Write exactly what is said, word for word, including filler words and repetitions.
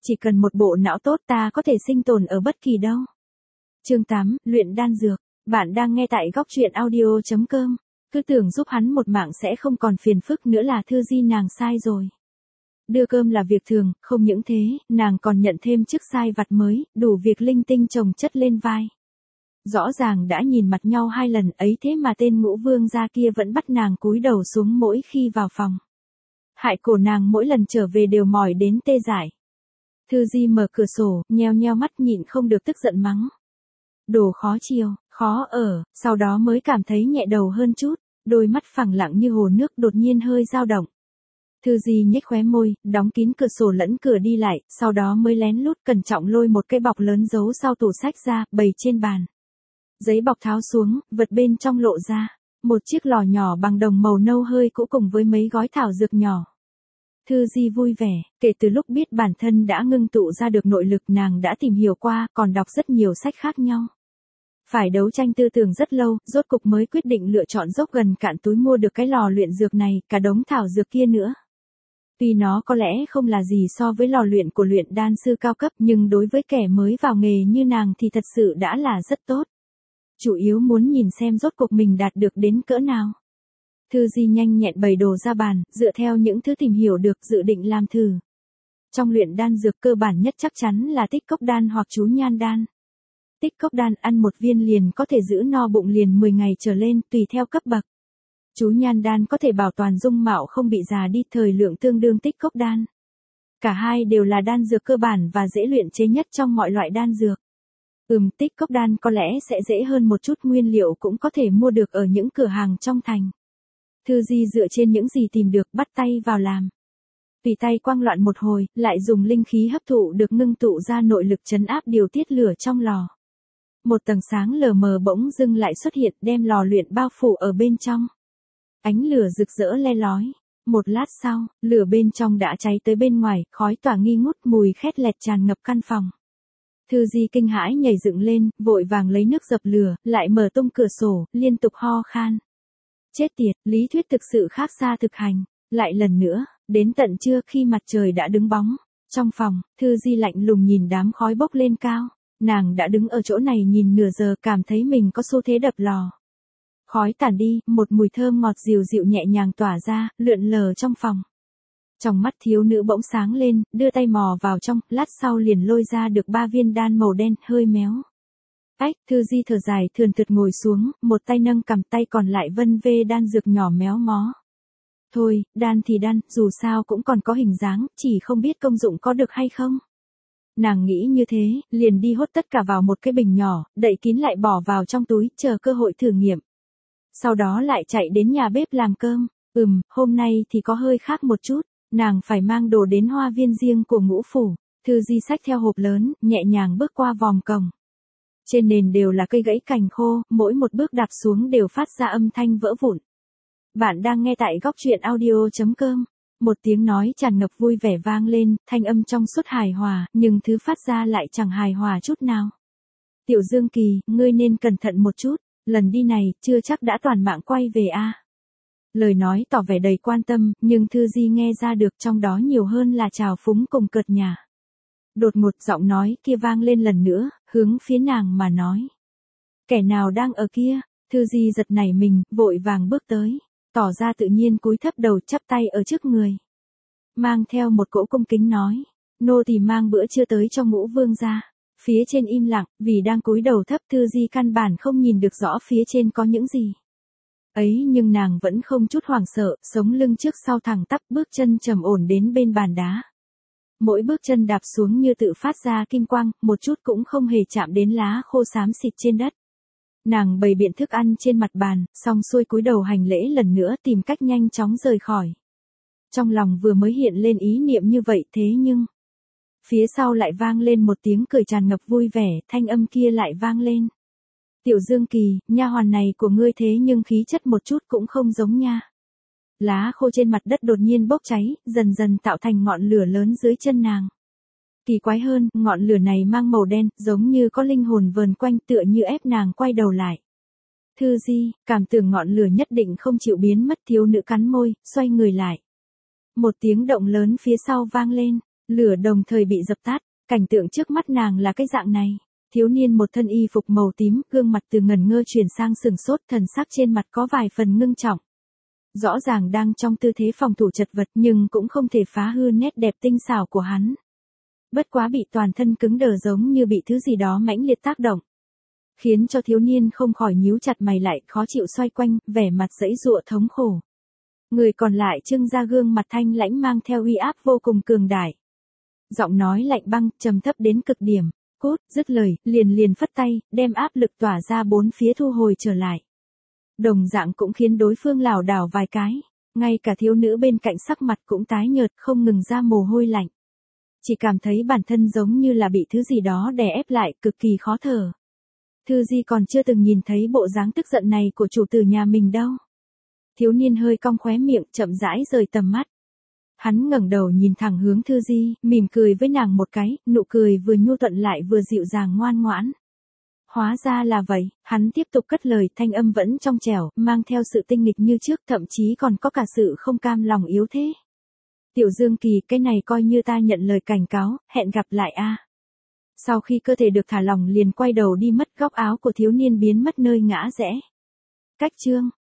Chỉ cần một bộ não tốt ta có thể sinh tồn ở bất kỳ đâu. Chương tám, luyện đan dược. Bạn đang nghe tại góc truyện audio chấm com. Cứ tưởng giúp hắn một mạng sẽ không còn phiền phức nữa là Thư Di nàng sai rồi. Đưa cơm là việc thường, không những thế, nàng còn nhận thêm chức sai vặt mới, đủ việc linh tinh chồng chất lên vai. Rõ ràng đã nhìn mặt nhau hai lần ấy thế mà tên Ngũ Vương gia kia vẫn bắt nàng cúi đầu xuống mỗi khi vào phòng. Hại cổ nàng mỗi lần trở về đều mỏi đến tê dại. Thư Di mở cửa sổ, nheo nheo mắt nhịn không được tức giận mắng. Đồ khó chiều, khó ở, sau đó mới cảm thấy nhẹ đầu hơn chút, đôi mắt phẳng lặng như hồ nước đột nhiên hơi dao động. Thư Di nhếch khóe môi, đóng kín cửa sổ lẫn cửa đi lại, sau đó mới lén lút cẩn trọng lôi một cái bọc lớn giấu sau tủ sách ra, bày trên bàn. Giấy bọc tháo xuống, vật bên trong lộ ra, một chiếc lò nhỏ bằng đồng màu nâu hơi cũ cùng với mấy gói thảo dược nhỏ. Thư Di vui vẻ, kể từ lúc biết bản thân đã ngưng tụ ra được nội lực nàng đã tìm hiểu qua, còn đọc rất nhiều sách khác nhau. Phải đấu tranh tư tưởng rất lâu, rốt cục mới quyết định lựa chọn dốc gần cạn túi mua được cái lò luyện dược này, cả đống thảo dược kia nữa. Tuy nó có lẽ không là gì so với lò luyện của luyện đan sư cao cấp nhưng đối với kẻ mới vào nghề như nàng thì thật sự đã là rất tốt. Chủ yếu muốn nhìn xem rốt cuộc mình đạt được đến cỡ nào. Thư Di nhanh nhẹn bày đồ ra bàn, dựa theo những thứ tìm hiểu được dự định làm thử. Trong luyện đan dược cơ bản nhất chắc chắn là tích cốc đan hoặc chú nhan đan. Tích cốc đan ăn một viên liền có thể giữ no bụng liền mười ngày trở lên tùy theo cấp bậc. Chú nhan đan có thể bảo toàn dung mạo không bị già đi thời lượng tương đương tích cốc đan. Cả hai đều là đan dược cơ bản và dễ luyện chế nhất trong mọi loại đan dược. Ừm, tích cốc đan có lẽ sẽ dễ hơn một chút, nguyên liệu cũng có thể mua được ở những cửa hàng trong thành. Thư Di dựa trên những gì tìm được bắt tay vào làm. Tùy tay quăng loạn một hồi, lại dùng linh khí hấp thụ được ngưng tụ ra nội lực trấn áp điều tiết lửa trong lò. Một tầng sáng lờ mờ bỗng dưng lại xuất hiện đem lò luyện bao phủ ở bên trong. Ánh lửa rực rỡ le lói. Một lát sau, lửa bên trong đã cháy tới bên ngoài, khói tỏa nghi ngút mùi khét lẹt tràn ngập căn phòng. Thư Di kinh hãi nhảy dựng lên, vội vàng lấy nước dập lửa, lại mở tung cửa sổ, liên tục ho khan. Chết tiệt, lý thuyết thực sự khác xa thực hành. Lại lần nữa, đến tận trưa khi mặt trời đã đứng bóng. Trong phòng, Thư Di lạnh lùng nhìn đám khói bốc lên cao. Nàng đã đứng ở chỗ này nhìn nửa giờ cảm thấy mình có xu thế đập lò. Khói tản đi, một mùi thơm ngọt dịu dịu nhẹ nhàng tỏa ra, lượn lờ trong phòng. Trong mắt thiếu nữ bỗng sáng lên, đưa tay mò vào trong, lát sau liền lôi ra được ba viên đan màu đen, hơi méo. Ách, Thư Di thở dài thườn thượt ngồi xuống, một tay nâng cầm tay còn lại vân vê đan dược nhỏ méo mó. Thôi, đan thì đan, dù sao cũng còn có hình dáng, chỉ không biết công dụng có được hay không. Nàng nghĩ như thế, liền đi hốt tất cả vào một cái bình nhỏ, đậy kín lại bỏ vào trong túi, chờ cơ hội thử nghiệm. Sau đó lại chạy đến nhà bếp làm cơm. Ừm, hôm nay thì có hơi khác một chút, nàng phải mang đồ đến hoa viên riêng của Ngũ phủ. Thư Di xách theo hộp lớn, nhẹ nhàng bước qua vòm cổng. Trên nền đều là cây gãy cành khô, mỗi một bước đạp xuống đều phát ra âm thanh vỡ vụn. Bạn đang nghe tại góc truyện audio chấm com. Một tiếng nói tràn ngập vui vẻ vang lên, thanh âm trong suốt hài hòa, nhưng thứ phát ra lại chẳng hài hòa chút nào. Tiểu Dương Kỳ, ngươi nên cẩn thận một chút, lần đi này, chưa chắc đã toàn mạng quay về a. Lời nói tỏ vẻ đầy quan tâm, nhưng Thư Di nghe ra được trong đó nhiều hơn là trào phúng cùng cợt nhả. Đột ngột giọng nói kia vang lên lần nữa, hướng phía nàng mà nói. Kẻ nào đang ở kia? Thư Di giật nảy mình, vội vàng bước tới, tỏ ra tự nhiên cúi thấp đầu chắp tay ở trước người. Mang theo một cỗ cung kính nói, nô tỳ mang bữa trưa tới cho Ngũ Vương gia. Phía trên im lặng, vì đang cúi đầu thấp Thư Di căn bản không nhìn được rõ phía trên có những gì. Ấy nhưng nàng vẫn không chút hoảng sợ, sống lưng trước sau thẳng tắp bước chân trầm ổn đến bên bàn đá. Mỗi bước chân đạp xuống như tự phát ra kim quang, một chút cũng không hề chạm đến lá khô xám xịt trên đất. Nàng bày biện thức ăn trên mặt bàn, xong xuôi cúi đầu hành lễ lần nữa tìm cách nhanh chóng rời khỏi. Trong lòng vừa mới hiện lên ý niệm như vậy thế nhưng... Phía sau lại vang lên một tiếng cười tràn ngập vui vẻ, thanh âm kia lại vang lên. Tiểu Dương Kỳ, nha hoàn này của ngươi thế nhưng khí chất một chút cũng không giống nha. Lá khô trên mặt đất đột nhiên bốc cháy, dần dần tạo thành ngọn lửa lớn dưới chân nàng. Kỳ quái hơn, ngọn lửa này mang màu đen, giống như có linh hồn vờn quanh tựa như ép nàng quay đầu lại. Thư Di, cảm tưởng ngọn lửa nhất định không chịu biến mất, thiếu nữ cắn môi, xoay người lại. Một tiếng động lớn phía sau vang lên. Lửa đồng thời bị dập tắt, cảnh tượng trước mắt nàng là cái dạng này. Thiếu niên một thân y phục màu tím, gương mặt từ ngẩn ngơ chuyển sang sừng sốt, thần sắc trên mặt có vài phần ngưng trọng. Rõ ràng đang trong tư thế phòng thủ chật vật nhưng cũng không thể phá hư nét đẹp tinh xảo của hắn. Bất quá bị toàn thân cứng đờ giống như bị thứ gì đó mãnh liệt tác động. Khiến cho thiếu niên không khỏi nhíu chặt mày lại, khó chịu xoay quanh, vẻ mặt giãy giụa thống khổ. Người còn lại trưng ra gương mặt thanh lãnh mang theo uy áp vô cùng cường đại. Giọng nói lạnh băng, trầm thấp đến cực điểm. Cốt, dứt lời, liền liền phất tay, đem áp lực tỏa ra bốn phía thu hồi trở lại. Đồng dạng cũng khiến đối phương lảo đảo vài cái, ngay cả thiếu nữ bên cạnh sắc mặt cũng tái nhợt, không ngừng ra mồ hôi lạnh. Chỉ cảm thấy bản thân giống như là bị thứ gì đó đè ép lại, cực kỳ khó thở. Thư Di còn chưa từng nhìn thấy bộ dáng tức giận này của chủ tử nhà mình đâu. Thiếu niên hơi cong khóe miệng, chậm rãi rời tầm mắt. Hắn ngẩng đầu nhìn thẳng hướng Thư Di, mỉm cười với nàng một cái, nụ cười vừa nhu thuận lại vừa dịu dàng ngoan ngoãn. Hóa ra là vậy, hắn tiếp tục cất lời, thanh âm vẫn trong trẻo, mang theo sự tinh nghịch như trước, thậm chí còn có cả sự không cam lòng yếu thế. Tiểu Dương Kỳ, cái này coi như ta nhận lời cảnh cáo, hẹn gặp lại a. Sau khi cơ thể được thả lỏng liền quay đầu đi mất, góc áo của thiếu niên biến mất nơi ngã rẽ. Cách chương